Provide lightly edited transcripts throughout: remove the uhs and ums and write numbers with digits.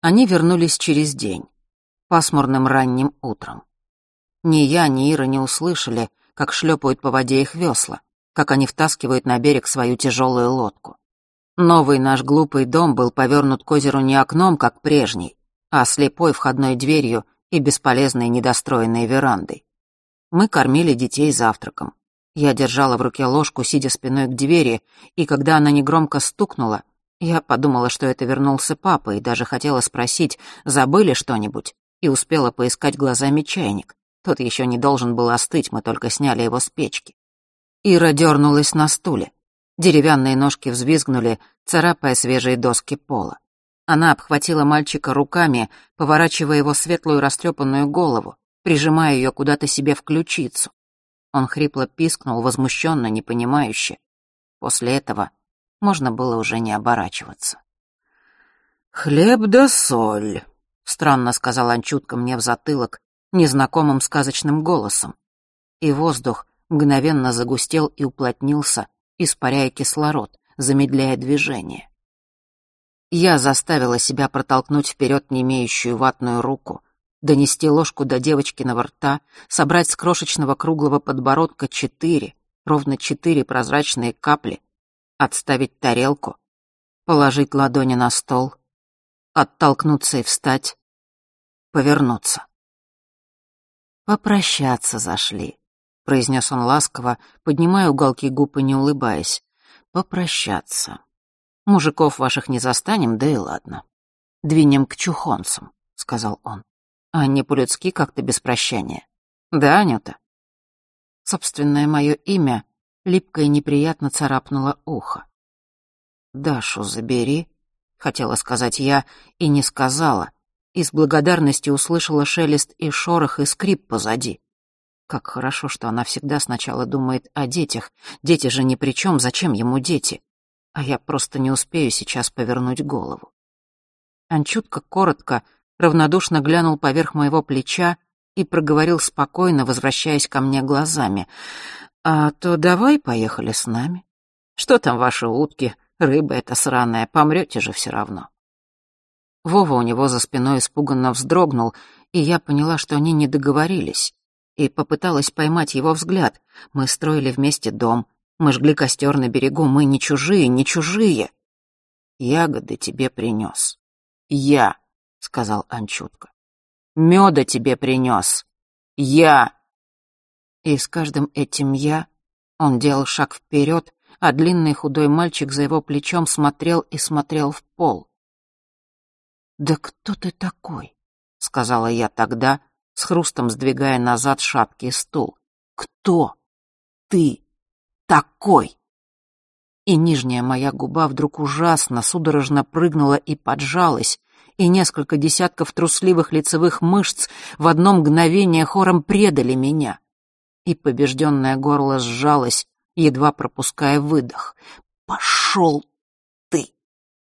Они вернулись через день, пасмурным ранним утром. Ни я, ни Ира не услышали, как шлепают по воде их весла, как они втаскивают на берег свою тяжелую лодку. Новый наш глупый дом был повернут к озеру не окном, как прежний, а слепой входной дверью и бесполезной недостроенной верандой. Мы кормили детей завтраком. Я держала в руке ложку, сидя спиной к двери, и когда она негромко стукнула, я подумала, что это вернулся папа, и даже хотела спросить, забыли что-нибудь, и успела поискать глазами чайник. Тот еще не должен был остыть, мы только сняли его с печки. Ира дернулась на стуле. Деревянные ножки взвизгнули, царапая свежие доски пола. Она обхватила мальчика руками, поворачивая его светлую растрепанную голову, прижимая ее куда-то себе в ключицу. Он хрипло пискнул, возмущенно, непонимающе. После этого можно было уже не оборачиваться. «Хлеб да соль», — странно сказал Анчутка мне в затылок незнакомым сказочным голосом. И воздух мгновенно загустел и уплотнился, испаряя кислород, замедляя движение. Я заставила себя протолкнуть вперед немеющую ватную руку, донести ложку до девочкиного рта, собрать с крошечного круглого подбородка ровно 4 прозрачные капли, отставить тарелку, положить ладони на стол, оттолкнуться и встать, повернуться. «Попрощаться зашли», — произнес он ласково, поднимая уголки губ и не улыбаясь. «Попрощаться. Мужиков ваших не застанем, да и ладно. Двинем к чухонцам», — сказал он. «А не по-людски как-то без прощания. Да, Анюта?» Собственное мое имя липко и неприятно царапнуло ухо. «Дашу забери», — хотела сказать я, и не сказала, и с благодарностью услышала шелест и шорох, и скрип позади. Как хорошо, что она всегда сначала думает о детях. Дети же ни при чем, зачем ему дети? А я просто не успею сейчас повернуть голову. Анчутка коротко, равнодушно глянул поверх моего плеча и проговорил спокойно, возвращаясь ко мне глазами. «А то давай поехали с нами. Что там ваши утки, рыба эта сраная, помрете же все равно». Вова у него за спиной испуганно вздрогнул, и я поняла, что они не договорились, и попыталась поймать его взгляд. Мы строили вместе дом, мы жгли костер на берегу, мы не чужие, не чужие. «Ягоды тебе принес. Я», — сказал Анчутка. «Меда тебе принес. Я». И с каждым этим «я» он делал шаг вперед, а длинный худой мальчик за его плечом смотрел и смотрел в пол. «Да кто ты такой?» — сказала я тогда, с хрустом сдвигая назад шапки и стул. «Кто ты такой?» И нижняя моя губа вдруг ужасно, судорожно прыгнула и поджалась, и несколько десятков трусливых лицевых мышц в одно мгновение хором предали меня. И побежденное горло сжалось, едва пропуская выдох. «Пошел ты!»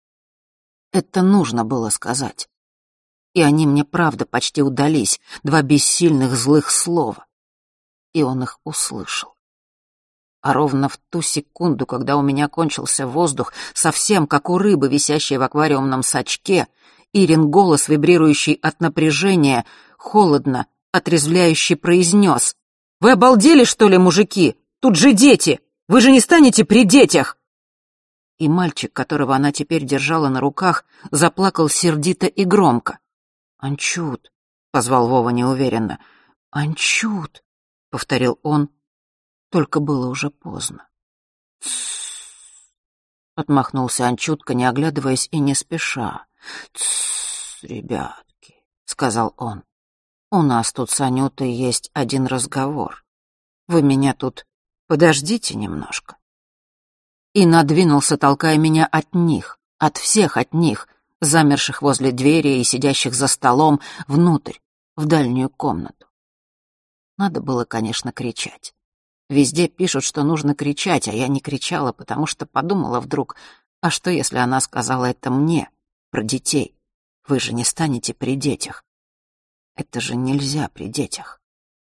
Это нужно было сказать. И они мне правда почти удались, 2 бессильных злых слова. И он их услышал. А ровно в ту секунду, когда у меня кончился воздух, совсем как у рыбы, висящей в аквариумном сачке, Ирин голос, вибрирующий от напряжения, холодно, отрезвляюще произнес: «Вы обалдели, что ли, мужики? Тут же дети! Вы же не станете при детях!» И мальчик, которого она теперь держала на руках, заплакал сердито и громко. «Анчут», — позвал Вова неуверенно. «Анчут», — повторил он, только было уже поздно. «Тссс», — отмахнулся Анчутка, не оглядываясь и не спеша. «Тссс, ребятки», — сказал он, — «у нас тут с Анютой есть один разговор. Вы меня тут подождите немножко». И надвинулся, толкая меня от них, от всех от них, замерших возле двери и сидящих за столом, внутрь, в дальнюю комнату. Надо было, конечно, кричать. Везде пишут, что нужно кричать, а я не кричала, потому что подумала вдруг, а что, если она сказала это мне, про детей? Вы же не станете при детях. Это же нельзя при детях.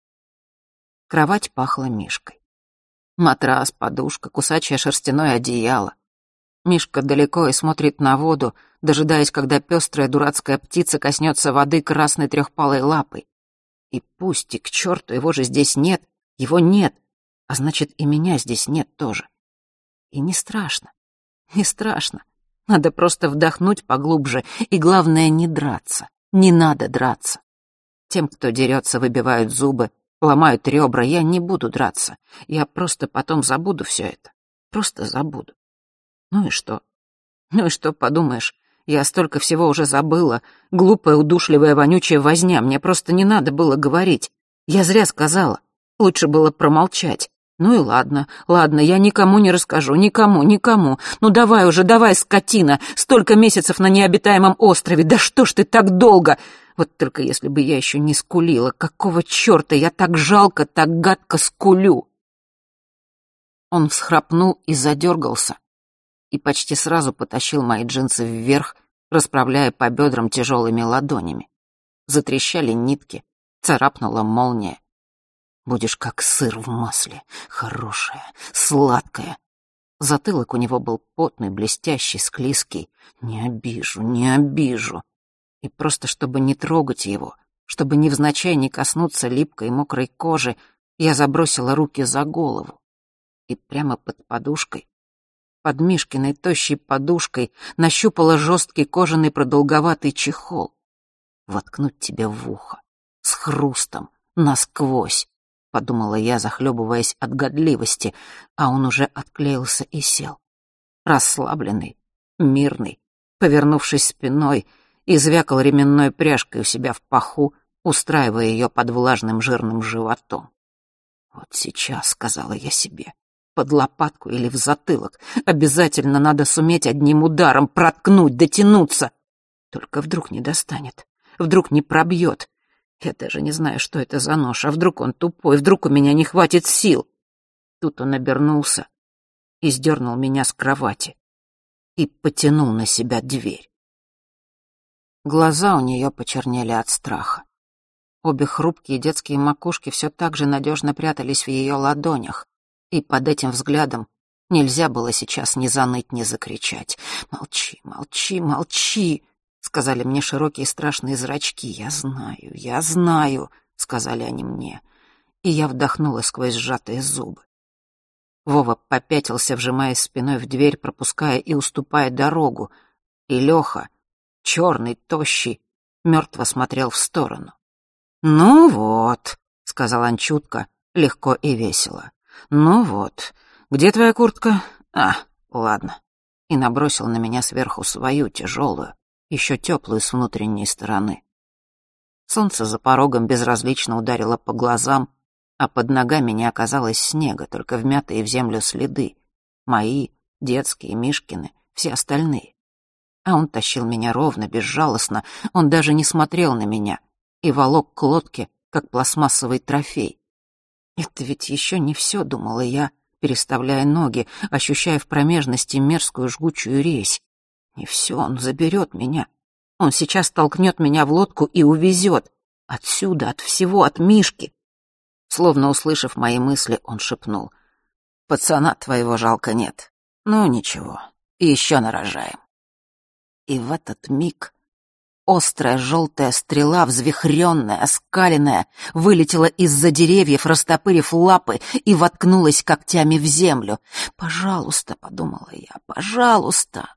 Кровать пахла мишкой. Матрас, подушка, кусачее шерстяное одеяло. Мишка далеко и смотрит на воду, дожидаясь, когда пестрая дурацкая птица коснется воды красной трехпалой лапой. И пусть и к черту его же здесь нет, его нет, а значит, и меня здесь нет тоже. И не страшно, не страшно. Надо просто вдохнуть поглубже, и главное, не драться. Не надо драться. Тем, кто дерется, выбивают зубы, ломают ребра, я не буду драться. Я просто потом забуду все это. Просто забуду. Ну и что? Ну и что, подумаешь, я столько всего уже забыла. Глупая, удушливая, вонючая возня. Мне просто не надо было говорить. Я зря сказала. Лучше было промолчать. Ну и ладно, ладно, я никому не расскажу, никому. Ну давай уже, давай, скотина, столько месяцев на необитаемом острове, да что ж ты так долго? Вот только если бы я еще не скулила, какого черта я так жалко, так гадко скулю? Он всхрапнул и задергался, и почти сразу потащил мои джинсы вверх, расправляя по бедрам тяжелыми ладонями. Затрещали нитки, царапнула молния. Будешь как сыр в масле, хорошая, сладкая. Затылок у него был потный, блестящий, склизкий. Не обижу, не обижу. И просто чтобы не трогать его, чтобы невзначай не коснуться липкой мокрой кожи, я забросила руки за голову. И прямо под подушкой, под Мишкиной тощей подушкой, нащупала жесткий кожаный продолговатый чехол. Воткнуть тебе в ухо, с хрустом, насквозь. Подумала я, захлебываясь от годливости, а он уже отклеился и сел. Расслабленный, мирный, повернувшись спиной, извякал ременной пряжкой у себя в паху, устраивая ее под влажным жирным животом. «Вот сейчас», — сказала я себе, — «под лопатку или в затылок. Обязательно надо суметь одним ударом проткнуть, дотянуться. Только вдруг не достанет, вдруг не пробьет. Я даже не знаю, что это за нож, а вдруг он тупой, вдруг у меня не хватит сил». Тут он обернулся и сдернул меня с кровати и потянул на себя дверь. Глаза у нее почернели от страха. Обе хрупкие детские макушки все так же надежно прятались в ее ладонях, и под этим взглядом нельзя было сейчас ни заныть, ни закричать. «Молчи, молчи, молчи!» — сказали мне широкие страшные зрачки. Я знаю», — сказали они мне, и я вдохнула сквозь сжатые зубы. Вова попятился, вжимаясь спиной в дверь, пропуская и уступая дорогу, и Леха, черный, тощий, мертво смотрел в сторону. «Ну вот», — сказал он чутко, легко и весело. «Ну вот, где твоя куртка? А, ладно». И набросил на меня сверху свою, тяжелую, еще теплую с внутренней стороны. Солнце за порогом безразлично ударило по глазам, а под ногами не оказалось снега, только вмятые в землю следы. Мои, детские, Мишкины, все остальные. А он тащил меня ровно, безжалостно, он даже не смотрел на меня и волок к лодке, как пластмассовый трофей. Это ведь еще не все, думала я, переставляя ноги, ощущая в промежности мерзкую жгучую резь. Не все, он заберет меня. Он сейчас толкнет меня в лодку и увезет. Отсюда, от всего, от Мишки. Словно услышав мои мысли, он шепнул: «Пацана твоего жалко нет. Ну ничего, еще нарожаем». И в этот миг острая желтая стрела, взвихренная, оскаленная, вылетела из-за деревьев, растопырив лапы, и воткнулась когтями в землю. «Пожалуйста», — подумала я, — «пожалуйста».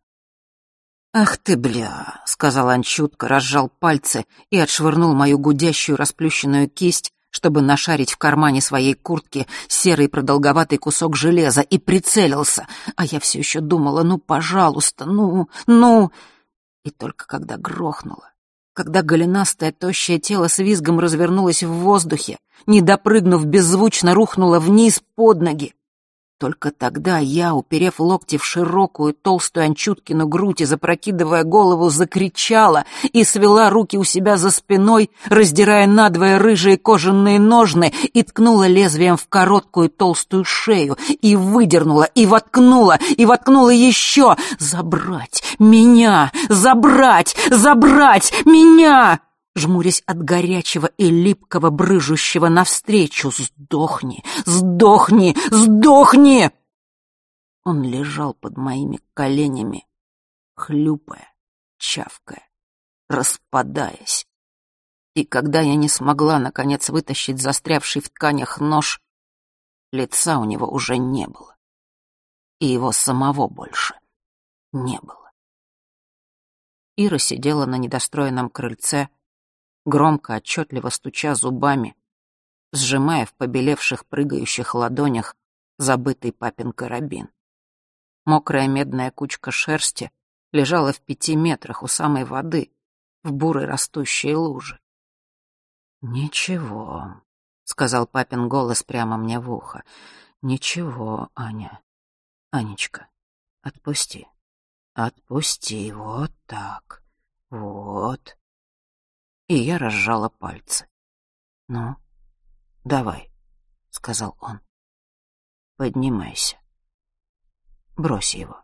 «Ах ты, бля», — сказал он чутко, разжал пальцы и отшвырнул мою гудящую расплющенную кисть, чтобы нашарить в кармане своей куртки серый продолговатый кусок железа, и прицелился. А я все еще думала: ну, пожалуйста, ну... И только когда грохнуло, когда голенастое тощее тело с визгом развернулось в воздухе, не допрыгнув, беззвучно рухнуло вниз под ноги, только тогда я, уперев локти в широкую, толстую Анчуткину грудь и запрокидывая голову, закричала и свела руки у себя за спиной, раздирая надвое рыжие кожаные ножны, и ткнула лезвием в короткую толстую шею, и выдернула, и воткнула еще. «Забрать меня! Забрать! Забрать меня!» Жмурясь от горячего и липкого, брыжущего навстречу. «Сдохни! Сдохни! Сдохни!» Он лежал под моими коленями, хлюпая, чавкая, распадаясь. И когда я не смогла, наконец, вытащить застрявший в тканях нож, лица у него уже не было. И его самого больше не было. Ира сидела на недостроенном крыльце, громко, отчетливо стуча зубами, сжимая в побелевших прыгающих ладонях забытый папин карабин. Мокрая медная кучка шерсти лежала в 5 метрах у самой воды, в бурой растущей луже. «Ничего», — сказал папин голос прямо мне в ухо. «Ничего, Аня. Анечка, отпусти. Отпусти, вот так. Вот». И я разжала пальцы. «Ну, давай», — сказал он. «Поднимайся. Брось его».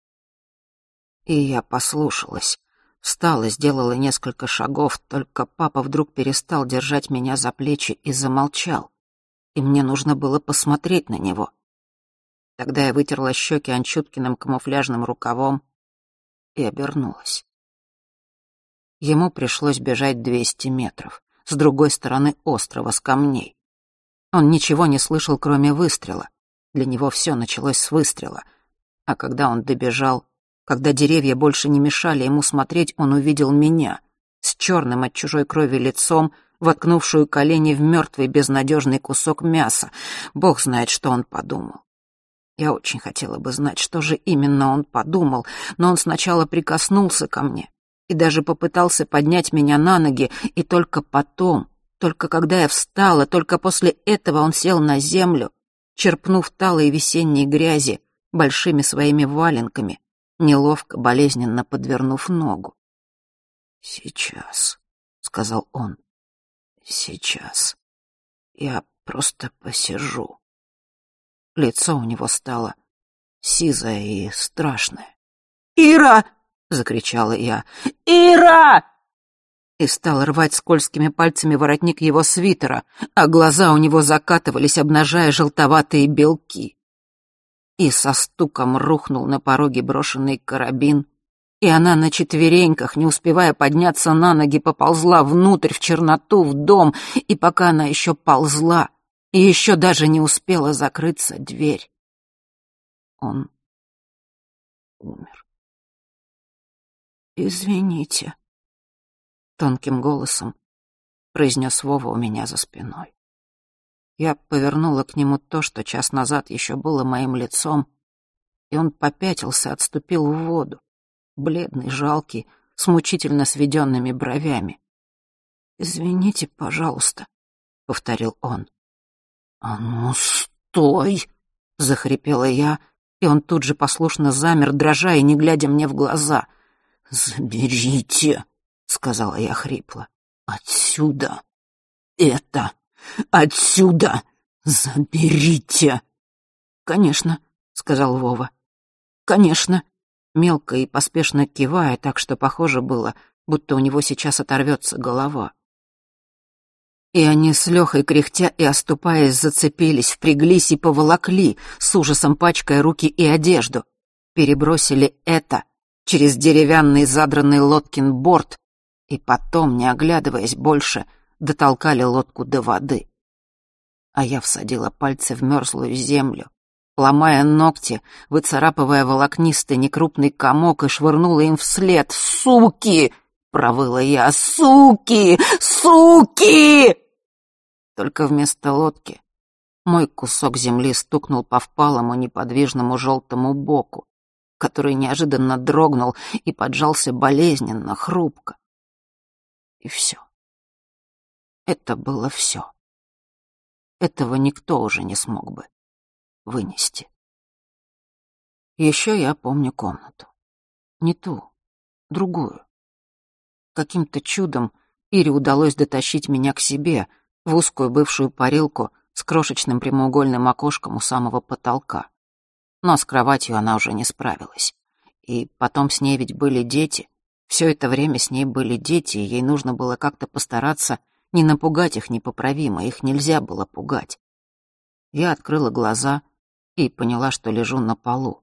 И я послушалась. Встала, сделала несколько шагов, только папа вдруг перестал держать меня за плечи и замолчал. И мне нужно было посмотреть на него. Тогда я вытерла щеки Анчуткиным камуфляжным рукавом и обернулась. Ему пришлось бежать 200 метров, с другой стороны острова, с камней. Он ничего не слышал, кроме выстрела. Для него все началось с выстрела. А когда он добежал, когда деревья больше не мешали ему смотреть, он увидел меня с черным от чужой крови лицом, воткнувшую колени в мертвый безнадежный кусок мяса. Бог знает, что он подумал. Я очень хотела бы знать, что же именно он подумал, но он сначала прикоснулся ко мне и даже попытался поднять меня на ноги, и только потом, только когда я встала, только после этого он сел на землю, черпнув талой весенней грязи большими своими валенками, неловко, болезненно подвернув ногу. «Сейчас», — сказал он, — «сейчас. Я просто посижу». Лицо у него стало сизое и страшное. «Ира!» — закричала я. «Ира!» И стала рвать скользкими пальцами воротник его свитера, а глаза у него закатывались, обнажая желтоватые белки. И со стуком рухнул на пороге брошенный карабин, и она на четвереньках, не успевая подняться на ноги, поползла внутрь, в черноту, в дом, и пока она еще ползла, и еще даже не успела закрыться дверь, он умер. «Извините», — тонким голосом произнес Вова у меня за спиной. Я повернула к нему то, что час назад еще было моим лицом, и он попятился, отступил в воду, бледный, жалкий, с мучительно сведенными бровями. «Извините, пожалуйста», — повторил он. «А ну, стой!» — захрипела я, и он тут же послушно замер, дрожа и не глядя мне в глаза. «Заберите!» — сказала я хрипло. «Отсюда! Это! Отсюда! Заберите!» «Конечно», — сказал Вова. «Конечно», мелко и поспешно кивая, так что похоже было, будто у него сейчас оторвется голова. И они с Лёхой, кряхтя и оступаясь, зацепились, впряглись и поволокли, с ужасом пачкая руки и одежду. Перебросили это через деревянный задранный лодкин борт и потом, не оглядываясь больше, дотолкали лодку до воды. А я всадила пальцы в мёрзлую землю, ломая ногти, выцарапывая волокнистый некрупный комок, и швырнула им вслед. «Суки!» — провыла я. «Суки! Суки!» Только вместо лодки мой кусок земли стукнул по впалому неподвижному желтому боку, который неожиданно дрогнул и поджался болезненно, хрупко. И все. Это было все. Этого никто уже не смог бы вынести. Еще я помню комнату. Не ту, другую. Каким-то чудом Ире удалось дотащить меня к себе в узкую бывшую парилку с крошечным прямоугольным окошком у самого потолка. Но с кроватью она уже не справилась. И потом с ней ведь были дети. Все это время с ней были дети, и ей нужно было как-то постараться не напугать их непоправимо, их нельзя было пугать. Я открыла глаза и поняла, что лежу на полу,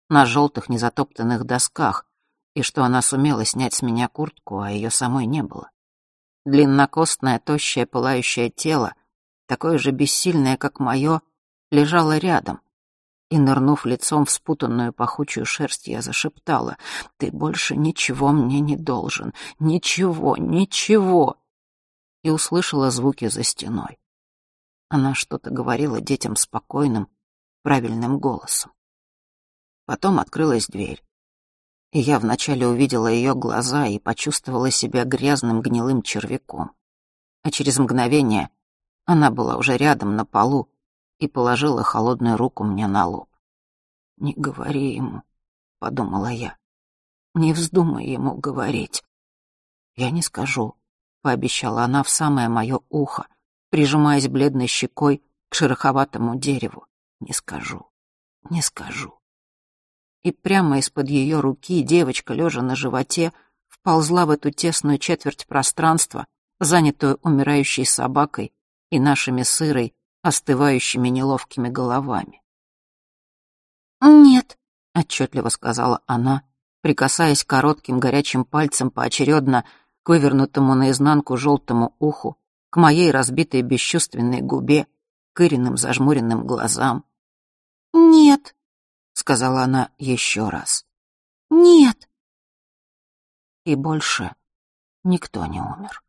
на желтых незатоптанных досках, и что она сумела снять с меня куртку, а ее самой не было. Длиннокостное, тощее, пылающее тело, такое же бессильное, как мое, лежало рядом, и, нырнув лицом в спутанную пахучую шерсть, я зашептала: «Ты больше ничего мне не должен, ничего, ничего!» И услышала звуки за стеной. Она что-то говорила детям спокойным, правильным голосом. Потом открылась дверь, и я вначале увидела ее глаза и почувствовала себя грязным гнилым червяком. А через мгновение она была уже рядом на полу и положила холодную руку мне на лоб. «Не говори ему», — подумала я. «Не вздумай ему говорить». «Я не скажу», — пообещала она в самое мое ухо, прижимаясь бледной щекой к шероховатому дереву. «Не скажу, не скажу». И прямо из-под ее руки девочка, лежа на животе, вползла в эту тесную четверть пространства, занятую умирающей собакой и нашими с Ирой, остывающими неловкими головами. «Нет», — отчетливо сказала она, прикасаясь коротким горячим пальцем поочередно к вывернутому наизнанку желтому уху, к моей разбитой бесчувственной губе, к Ириным зажмуренным глазам. «Нет», — сказала она еще раз. «Нет». И больше никто не умер.